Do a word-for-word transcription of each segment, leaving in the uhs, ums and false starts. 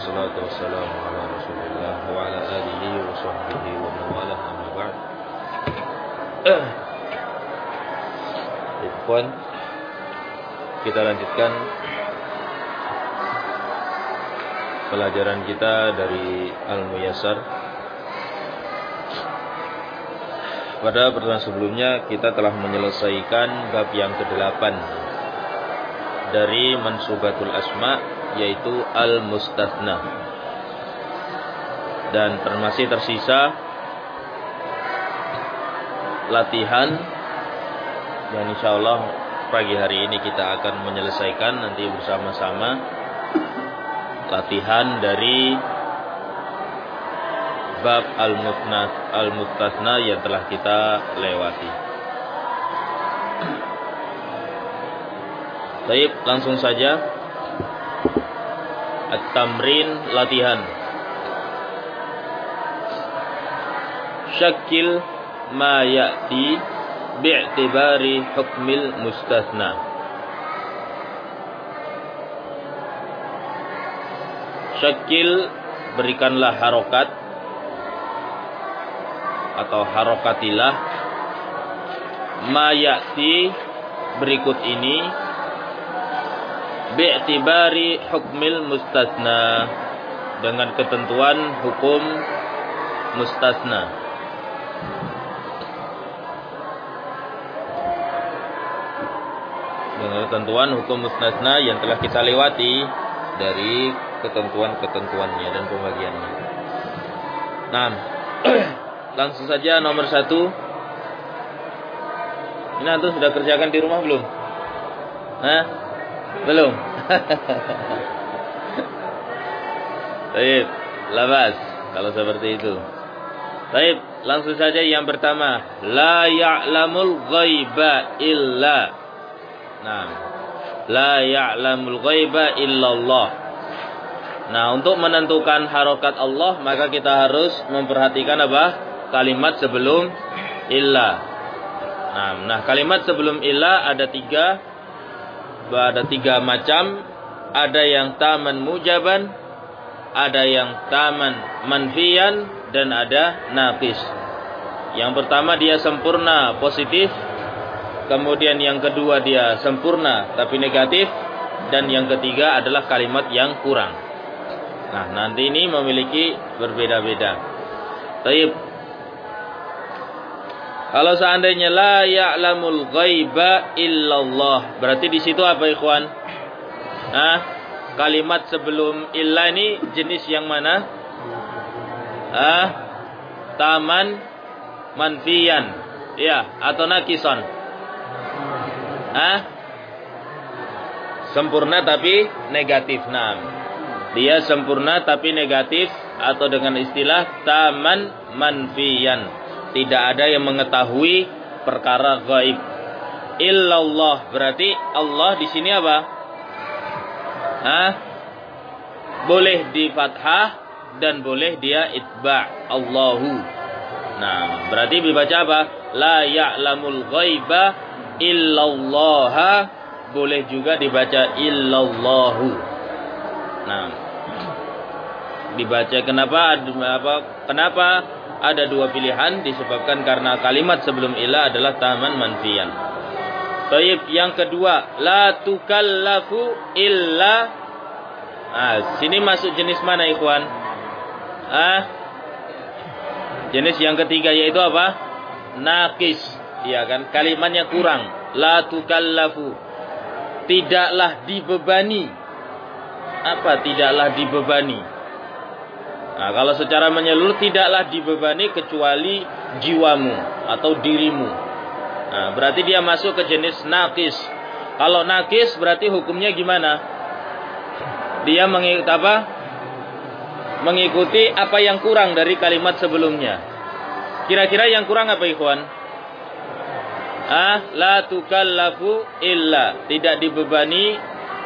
wassalatu wassalamu ala Rasulillah wa ala alihi wa sahbihi wa man walah, amma ba'd. Ikhwan, kita lanjutkan pelajaran kita dari Al-Muyassar. Pada pertemuan sebelumnya kita telah menyelesaikan bab yang kedelapan dari Mansubatul Asma, yaitu Al-Mustathna. Dan masih tersisa latihan, dan insyaallah pagi hari ini kita akan menyelesaikan nanti bersama-sama latihan dari bab Al-Mustathna yang telah kita lewati. Baik, langsung saja At-Tamrin, latihan. Syakil ma ya'ti bi'tibari hukmil mustathna. Syakil, berikanlah harokat atau harokatilah ma ya'ti, berikut ini, bi'tibari hukmil mustathna, dengan ketentuan hukum mustathna. Dengan ketentuan hukum mustathna yang telah kita lewati dari ketentuan-ketentuannya dan pembagiannya. Nah, langsung saja nomor satu. Ini antum sudah kerjakan di rumah belum? Hah? Belum? Baik, labas kalau seperti itu. Baik, langsung saja yang pertama. La ya'lamul ghaiba illa. Nah, la ya'lamul ghaiba illallah. Nah, untuk menentukan harokat Allah, maka kita harus memperhatikan apa? Kalimat sebelum illa. Nah, nah kalimat sebelum illa ada tiga, ada tiga macam. Ada yang taman mujaban, ada yang taman manfiyan, dan ada naqis. Yang pertama dia sempurna positif, kemudian yang kedua dia sempurna tapi negatif, dan yang ketiga adalah kalimat yang kurang. Nah, nanti ini memiliki berbeda-beda. Baik. Kalau seandainya la ya'lamul ghaiba illallah, berarti di situ apa, ikhwan? Nah, kalimat sebelum illa ini jenis yang mana? Ah, taman manfiyan, ya, atau nakisan? Ah, sempurna tapi negatif. Nah, dia sempurna tapi negatif, atau dengan istilah taman manfiyan. Tidak ada yang mengetahui perkara gaib. Illallah, berarti Allah di sini apa? Hah? Boleh di fathah dan boleh dia itba', Allahu. Nah, berarti dibaca apa? La ya'lamul ghaiba illallaha, boleh juga dibaca illallahu. Nah, dibaca kenapa? Apa? Kenapa? Ada dua pilihan, disebabkan karena kalimat sebelum illa adalah taman manfiyan. Baik, yang kedua, la tukallafu illa. Ah, sini masuk jenis mana, ikhwan? Ah, jenis yang ketiga yaitu apa? Naqis, ya kan? Kalimatnya kurang. La tukallafu, tidaklah dibebani. Apa tidaklah dibebani? Nah, kalau secara menyeluruh tidaklah dibebani kecuali jiwamu atau dirimu. Nah, berarti dia masuk ke jenis naqis. Kalau naqis berarti hukumnya gimana? Dia mengikuti apa? Mengikuti apa yang kurang dari kalimat sebelumnya. Kira-kira yang kurang apa, ikhwan? Ah, la tukallafu illa, tidak dibebani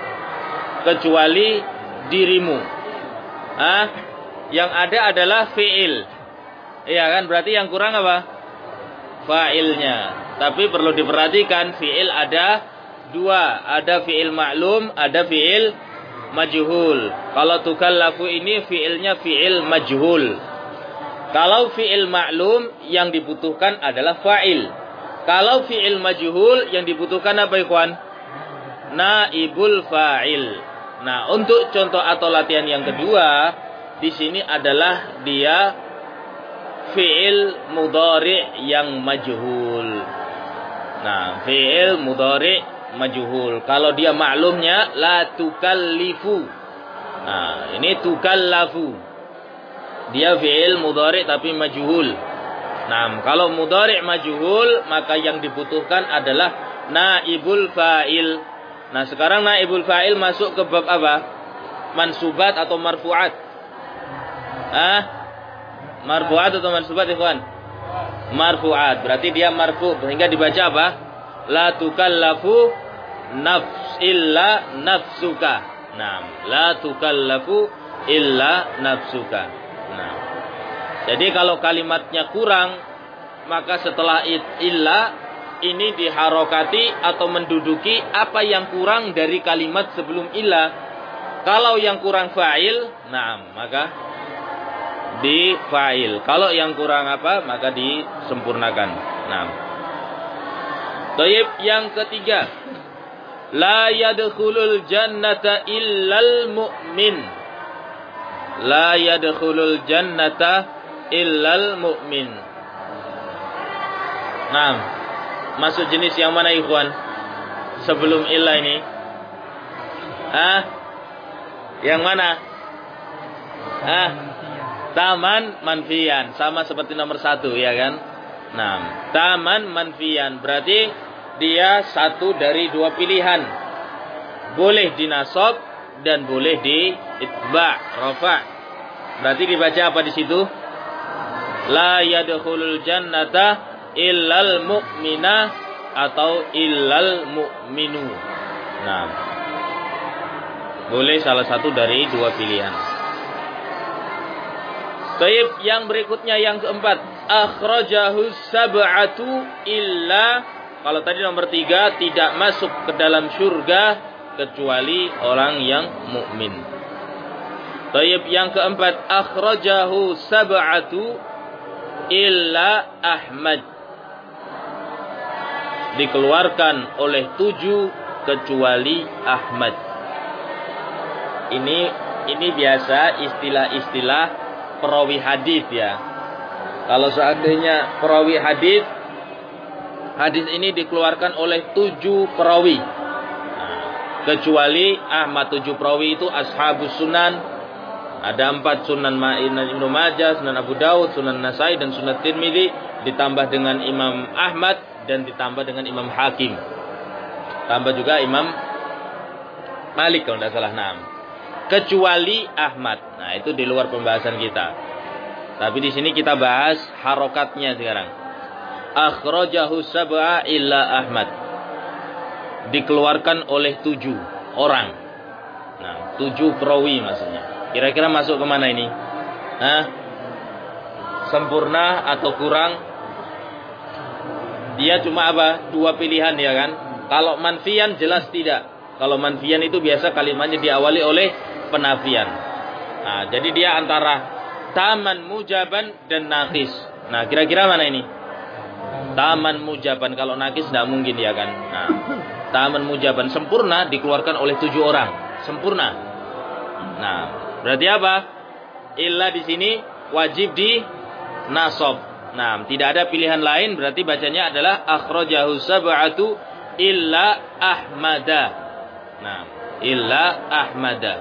kecuali dirimu. Ah, yang ada adalah fi'il. Iya kan? Berarti yang kurang apa? Fa'ilnya. Tapi perlu diperhatikan, fi'il ada dua. Ada fi'il ma'lum, ada fi'il majhul. Kalau tukallafu ini fi'ilnya fi'il majhul. Kalau fi'il ma'lum yang dibutuhkan adalah fa'il. Kalau fi'il majhul yang dibutuhkan apa ikhwan? Naibul fa'il. Nah, untuk contoh atau latihan yang kedua di sini adalah dia fi'il mudhari' yang majhul. Nah, fi'il mudhari' majhul. Kalau dia maklumnya la tukallifu. Nah, ini tukallafu. Dia fi'il mudhari' tapi majhul. Nah, kalau mudhari' majhul maka yang dibutuhkan adalah naibul fa'il. Nah, sekarang naibul fa'il masuk ke bab apa? Mansubat atau marfu'at? Ah? Marfu'at atau mansubat, ikhwan? Marfu'at. Berarti dia marfu' sehingga dibaca apa? La tukallafu nafs illa nafsuka. Nah, la tukallafu illa nafsuka. Nah. Jadi kalau kalimatnya kurang, maka setelah it illa ini diharokati atau menduduki apa yang kurang dari kalimat sebelum illa. Kalau yang kurang fa'il, nah maka di fa'il. Kalau yang kurang apa, maka disempurnakan. Nah. Taib yang ketiga, la yadkhulul jannata illal mu'min. La yadkhulul jannata illal mu'min. Nah, masuk jenis yang mana ikhwan? Sebelum illa ini. Ah? Yang mana? Ah? Taman manfian. Sama seperti nomor satu, ya kan? Nah, taman manfian. Berarti dia satu dari dua pilihan. Boleh dinasab dan boleh di itba', rafa'. Berarti dibaca apa di situ? La yadkhulul jannata illal mu'mina atau illal mu'minu. Nah, boleh salah satu dari dua pilihan. Taib yang berikutnya yang keempat, akhrajahu sab'atu illa, kalau tadi nomor tiga tidak masuk ke dalam surga kecuali orang yang mukmin. Taib yang keempat, akhrajahu sab'atu illa Ahmad, dikeluarkan oleh tujuh kecuali Ahmad. Ini ini biasa istilah-istilah perawi hadis ya. Kalau seandainya perawi hadis, hadis ini dikeluarkan oleh tujuh perawi. Nah, kecuali Ahmad, tujuh perawi itu ashabus sunan. Ada empat, Sunan Ibnu Majah, Sunan Abu Daud, Sunan Nasai dan Sunan Tirmidzi, ditambah dengan Imam Ahmad dan ditambah dengan Imam Hakim. Tambah juga Imam Malik kalau tidak salah. Nah, kecuali Ahmad. Nah, itu di luar pembahasan kita. Tapi di sini kita bahas harokatnya sekarang. Akhrajahu sab'a illa Ahmad. Dikeluarkan oleh tujuh orang. Nah, tujuh perawi maksudnya. Kira-kira masuk ke mana ini? Hah? Sempurna atau kurang? Dia cuma apa? Dua pilihan ya kan? Kalau manfian jelas tidak. Kalau manfian itu biasa kalimatnya diawali oleh penafian. Nah, jadi dia antara taman mujaban dan nakis. Nah, kira-kira mana ini? Taman mujaban. Kalau nakis tidak mungkin ya kan? Nah, taman mujaban sempurna dikeluarkan oleh tujuh orang. Sempurna. Nah, berarti apa? Illa di sini wajib di nasab. Nah, tidak ada pilihan lain, berarti bacanya adalah akhrajahu sab'atu illa Ahmada. Nah, illa Ahmada.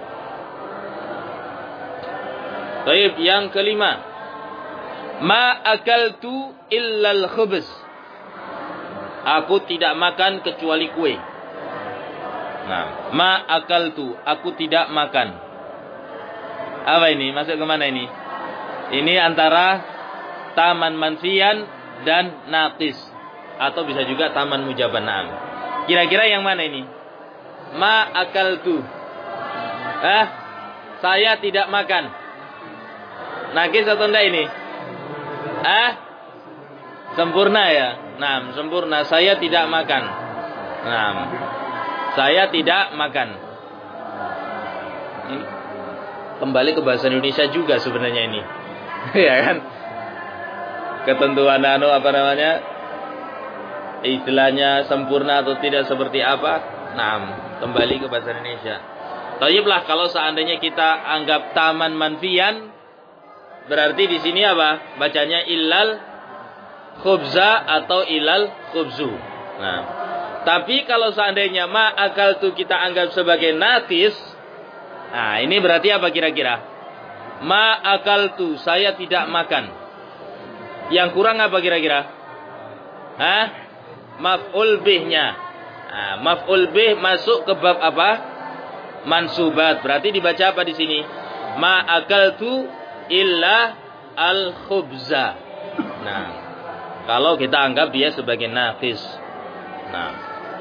Baik, yang kelima. Ma akaltu illa al-khubz. Aku tidak makan kecuali kue. Nah, ma akaltu, aku tidak makan. Apa ini? Masuk ke mana ini? Ini antara taman manfian dan naqis, atau bisa juga taman mujaban. Kira-kira yang mana ini? Ma akaltu. Ah, saya tidak makan. Naqis atau enggak ini? Ah, sempurna ya. Nah, sempurna. Saya tidak makan. Nah, saya tidak makan. Ini kembali ke bahasa Indonesia juga sebenarnya ini. Ya kan? Ketentuan anu apa namanya? Istilahnya sempurna atau tidak seperti apa? Nah, kembali ke bahasa Indonesia. Thayyiblah kalau seandainya kita anggap taman manfian, berarti di sini apa? Bacanya illal khubza atau ilal khubzu. Nah, tapi kalau seandainya ma akaltu kita anggap sebagai natis, nah ini berarti apa kira-kira? Ma akaltu, saya tidak makan. Yang kurang apa kira-kira? Hah? Maf'ul bihnya. Nah, maf'ul bih masuk ke bab apa? Mansubat. Berarti dibaca apa di sini? Ma akaltu illa al khubza. Nah, kalau kita anggap dia sebagai naqis. Nah.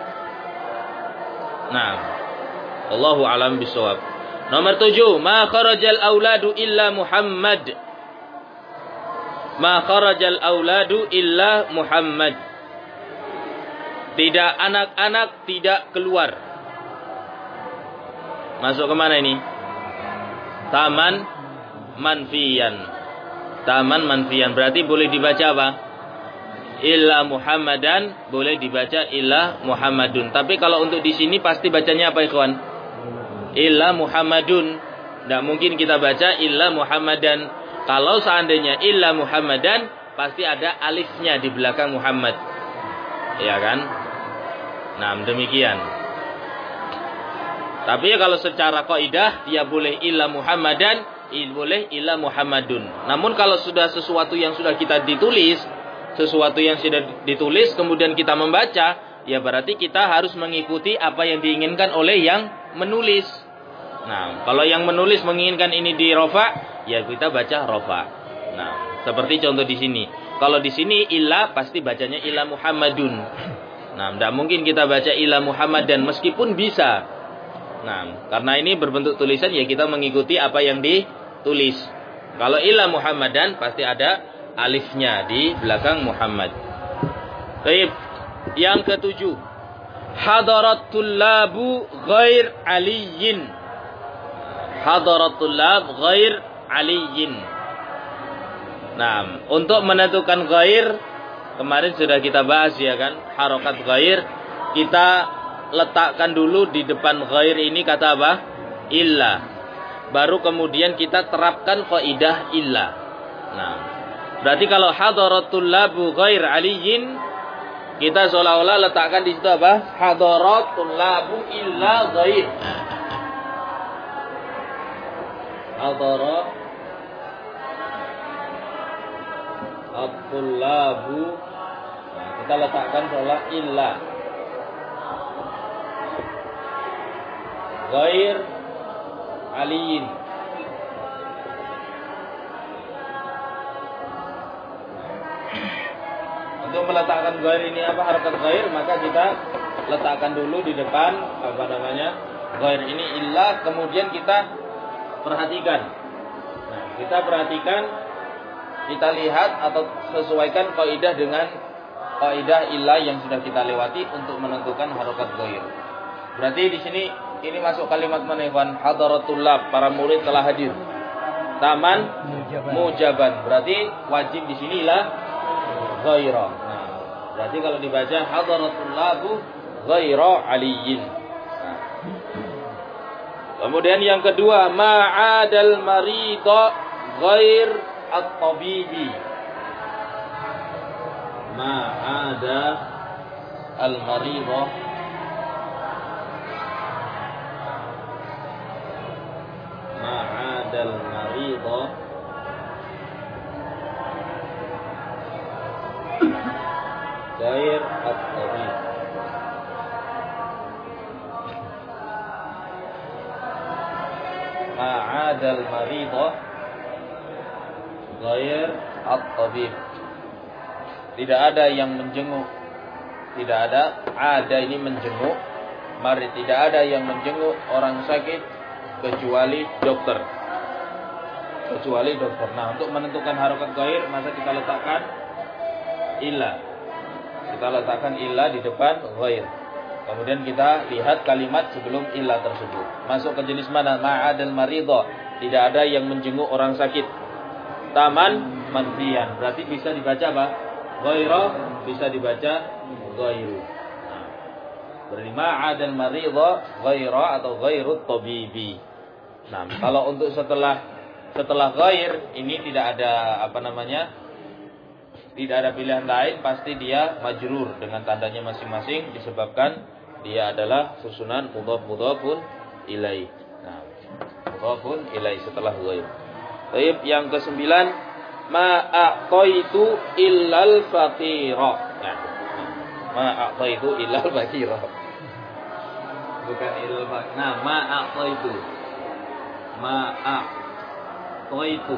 Nah. Allahu a'lam bishawab. Nomor tujuh, ma kharajal auladu illa Muhammad. Ma kharajal auladu illa Muhammad. Tidak anak-anak tidak keluar. Masuk ke mana ini? Taman manfiyan. Taman manfiyan berarti boleh dibaca apa? Illa Muhammadan, boleh dibaca illa Muhammadun. Tapi kalau untuk di sini pasti bacanya apa, ikhwan? Illa Muhammadun. Tidak mungkin kita baca illa Muhammadan. Kalau seandainya illa Muhammadan, pasti ada alifnya di belakang Muhammad. Ya kan? Nah, demikian. Tapi kalau secara kaidah dia boleh illa Muhammadan, boleh illa Muhammadun. Namun kalau sudah sesuatu yang sudah kita ditulis, sesuatu yang sudah ditulis kemudian kita membaca, ya berarti kita harus mengikuti apa yang diinginkan oleh yang menulis. Nah, kalau yang menulis menginginkan ini di rofa, ya kita baca rofa. Nah, seperti contoh di sini. Kalau di sini illa pasti bacanya illa Muhammadun. Nah, tidak mungkin kita baca illa Muhammadan meskipun bisa. Nah, karena ini berbentuk tulisan ya kita mengikuti apa yang ditulis. Kalau illa Muhammadan pasti ada alifnya di belakang Muhammad. Baik, yang ketujuh. Hadarat tullabu ghair aliyin. Hadarat tullab ghair aliyin. Nah, untuk menentukan ghair kemarin sudah kita bahas ya kan, harokat ghair kita letakkan dulu di depan ghair ini kata apa? Illa. Baru kemudian kita terapkan kaidah illa. Nah, berarti kalau hadaratul labu ghair aliyin, kita seolah-olah letakkan di situ apa? Hadaratul labu illa ghair. Hadarat at-tullabu, nah, kita letakkan seolah illa ghair aliyin. Untuk meletakkan ghair ini apa, harakat ghair, maka kita letakkan dulu di depan apa namanya ghair ini illa, kemudian kita perhatikan. Nah, kita perhatikan, kita lihat atau sesuaikan kaidah dengan kaidah illa yang sudah kita lewati untuk menentukan harakat ghair. Berarti di sini ini masuk kalimat mana, ikhwan? Hadaratul lab, para murid telah hadir. Taman mujaban. mujaban. Berarti wajib di sini lah ghaira. Nah, berarti kalau dibaca hadaratul labu ghaira aliyin. Nah. Kemudian yang kedua, ma'adal marida ghair at-tabibi. Ma'ada al-marida ma'adal marida ghair at-tabib. Ma'adal marida ghair at-tabib. Tidak ada yang menjenguk. Tidak ada, ada ini menjenguk. Mari, tidak ada yang menjenguk orang sakit kecuali dokter. Kecuali dokter. Nah, untuk menentukan harakat ghair, maka kita letakkan illa. Kita letakkan illa di depan ghair. Kemudian kita lihat kalimat sebelum illa tersebut. Masuk ke jenis mana? Ma'adal maridho. Tidak ada yang menjenguk orang sakit. Taman manfiyan. Berarti bisa dibaca apa? Ghaira, bisa dibaca ghairu. Nah, berarti ma'adal maridho ghaira atau ghairut tabibi. Nah, kalau untuk setelah setelah ghair ini tidak ada apa namanya? Tidak ada pilihan lain, pasti dia majrur dengan tandanya masing-masing disebabkan dia adalah susunan mudhaf mudhafun ilaih. Nah, mudhafun ilaih setelah ghair. Baik, yang kesembilan, ma a'taitu illal faqira. Nah, ma a'taitu illal faqira. Bukan illal faqira. Nah, ma a'taitu. Ma a'taitu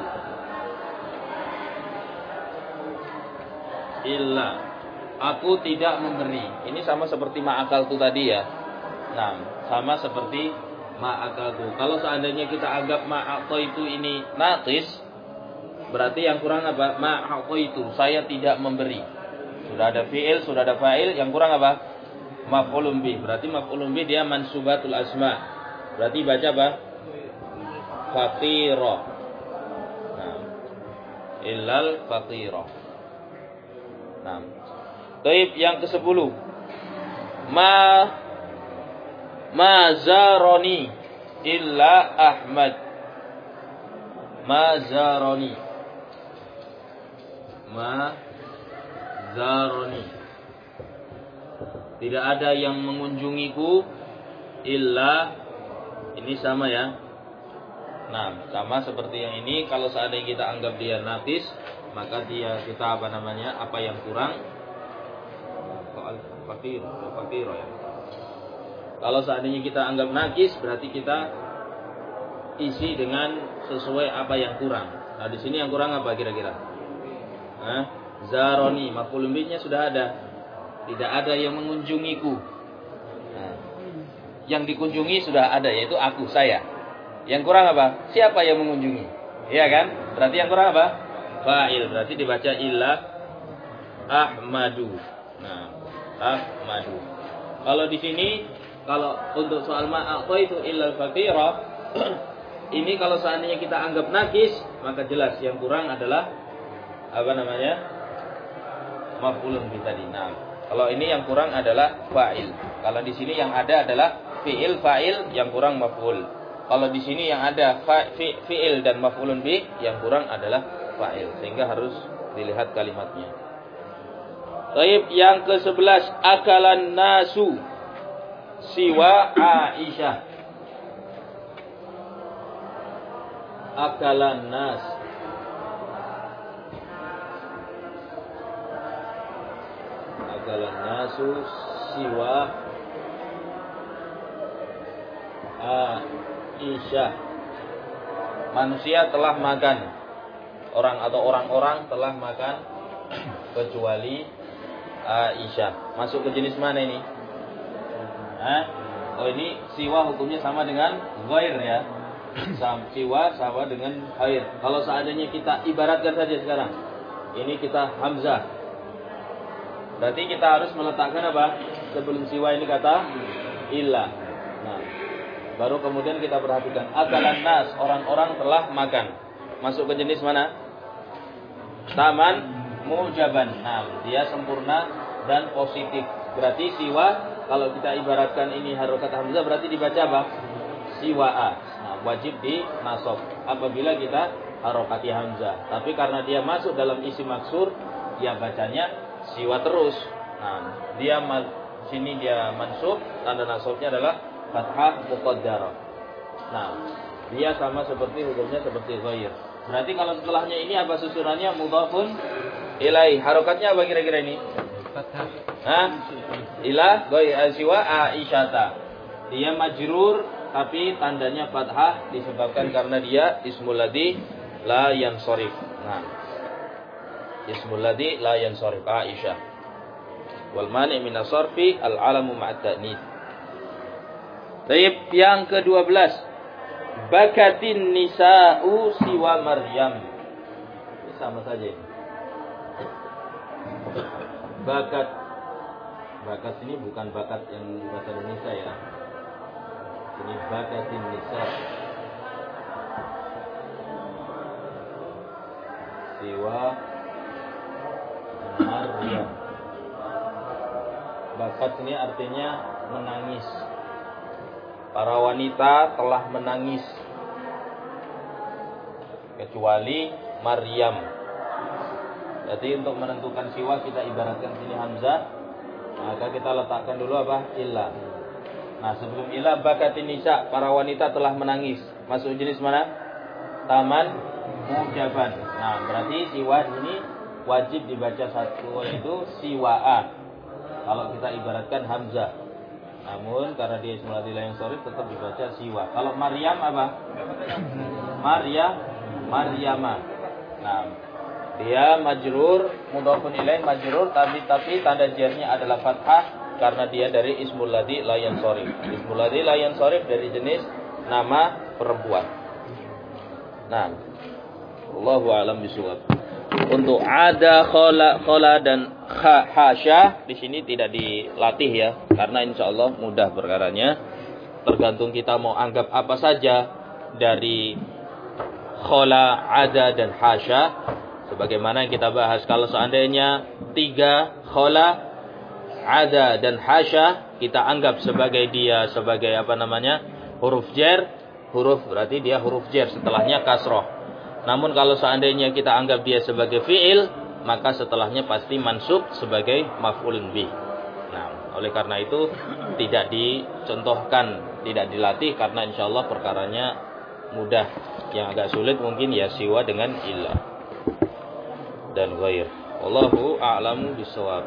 illa, aku tidak memberi. Ini sama seperti ma'akaltu tadi ya. Nah, sama seperti ma'akaltu. Kalau seandainya kita anggap ma'akaltu ini naqis, berarti yang kurang apa? Ma'akaltu, saya tidak memberi. Sudah ada fi'il, sudah ada fa'il, yang kurang apa? Maf'ulun bih. Berarti maf'ulun bih dia mansubatul asma. Berarti baca apa? Faqira. Nah, illal faqira. Nah, taib yang kesepuluh, ma ma zaroni illa Ahmad. Ma zaroni, ma zaroni. Tidak ada yang mengunjungiku illa, ini sama ya. Nah, sama seperti yang ini. Kalau seandainya kita anggap dia naqis, maka dia kita apa namanya? Apa yang kurang? Soal fakir, fakir ya. Kalau seandainya kita anggap naqis, berarti kita isi dengan sesuai apa yang kurang. Nah, di sini yang kurang apa kira-kira? Nah, zaroni, maf'ul bihnya sudah ada. Tidak ada yang mengunjungiku. Nah, yang dikunjungi sudah ada, yaitu aku, saya. Yang kurang apa? Siapa yang mengunjungi? Iya kan? Berarti yang kurang apa? Fa'il. Berarti dibaca illa Ahmadu. Nah, Ahmadu. Kalau di sini, kalau untuk soal ma'aqo itu illa al-faqira, ini kalau seandainya kita anggap nakis, maka jelas yang kurang adalah apa namanya? Maf'ulun bih tadi. Nah, kalau ini yang kurang adalah fa'il. Kalau di sini yang ada adalah fi'il fa'il, yang kurang maf'ul. Kalau di sini yang ada fi'il dan maf'ulun bih, yang kurang adalah fa'il. Sehingga harus dilihat kalimatnya. Baik, yang ke sebelas, akalan nasu siwa Aisyah. Akalan nas. Akalan nasu siwa Aisyah. Manusia telah makan, orang atau orang-orang telah makan kecuali Aisyah. Masuk ke jenis mana ini? Hah? Oh, ini siwa hukumnya sama dengan ghair ya. Siwa sama dengan ghair. Kalau seandainya kita ibaratkan saja sekarang, ini kita hamzah. Berarti kita harus meletakkan apa? Sebelum siwa ini kata illa. Nah, baru kemudian kita perhatikan akalan nas, orang-orang telah makan. Masuk ke jenis mana? Taman mujaban. Nah, dia sempurna dan positif. Berarti siwa, kalau kita ibaratkan ini harokat hamzah, berarti dibaca apa? Siwa'a. Nah, wajib di nasab apabila kita harokati hamzah. Tapi karena dia masuk dalam isi maksur, ya bacanya siwa terus. Nah, dia sini dia mansub, tanda nasabnya adalah fathah muqaddarah. Nah, dia sama seperti hukumnya seperti ghair. Berarti kalau setelahnya ini apa susunannya? Mudhafun ilaih. Harokatnya apa kira-kira ini? Fathah. Hah? Ila ghair siwa Aisyata. Dia majrur tapi tandanya fathah disebabkan karena dia ismul ladzi la yansharif. Nah, ismul ladzi la yansharif Aisyah. Wal mani' min as-sarfi al-alamu ma'at ta'nits. Baik, yang kedua belas, bakatin nisa'u siwa Maryam. Ini sama saja ini. Bakat Bakat ini bukan bakat yang bahasa Indonesia ya. Ini bakatin nisa. Siwa Maryam. Bakat ini artinya menangis. Para wanita telah menangis kecuali Maryam. Jadi untuk menentukan siwa kita ibaratkan sini hamzah, maka kita letakkan dulu apa? Illa. Nah, sebelum illa bakatin nisa, para wanita telah menangis. Masuk jenis mana? Taman mujaban. Nah, berarti siwa ini wajib dibaca satu, yaitu siwaa. Kalau kita ibaratkan hamzah. Namun karena dia ismul ladzi la yansharif tetap dibaca siwa. Kalau Maryam apa? Maryam, Maryama. Nah, dia majrur, mudhafun ilaih majrur, tapi tapi tanda jarnya adalah fathah karena dia dari ismul ladzi la yansharif. Ismul ladzi la yansharif dari jenis nama perempuan. Nah, Allahu a'lam bishawab. Untuk ada, khola, khola dan kha, hasya di sini tidak dilatih ya, karena insya Allah mudah perkaranya. Tergantung kita mau anggap apa saja dari khola, ada dan hasya. Sebagaimana yang kita bahas, kalau seandainya tiga khola, ada dan hasya kita anggap sebagai dia sebagai apa namanya huruf jar, huruf berarti dia huruf jar, setelahnya kasroh. Namun kalau seandainya kita anggap dia sebagai fi'il, maka setelahnya pasti mansub sebagai maf'ulun bih. Nah, oleh karena itu tidak dicontohkan, tidak dilatih, karena insya Allah perkaranya mudah. Yang agak sulit mungkin ya siwa dengan illa dan ghair. Wallahu a'lamu bishawab.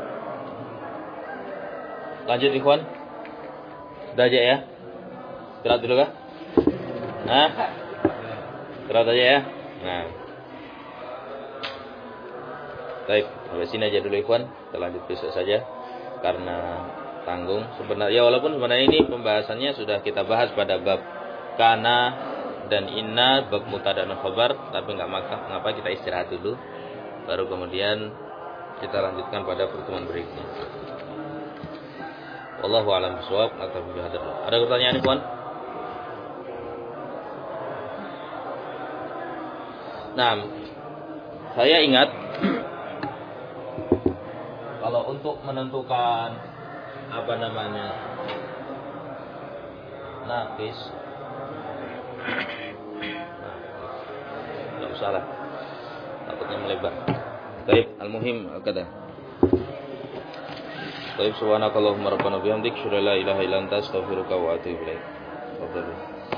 Lanjut ikhwan. Sudah aja ya. Istirahat dulu kah? Nah, istirahat aja ya. Nah, baik, sampai sini aja dulu ikhwan. Kita lanjut besok saja karena tanggung. Sebenarnya walaupun sebenarnya ini pembahasannya sudah kita bahas pada bab kana dan inna, bab mubtada dan khabar, tapi nggak maka ngapa kita istirahat dulu, baru kemudian kita lanjutkan pada pertemuan berikutnya. Wallahu a'lam bishawab. Ada pertanyaan ikhwan? Nah, saya ingat kalau untuk menentukan apa namanya naqis, nah, tidak usah lah, takutnya melebar. Baik, al-muhim kata. Baik, subhanakallahumma rabbana bihamdik, syada la ilaha illa anta, astaghfiruka wa atubu ilaik. Tafadhal.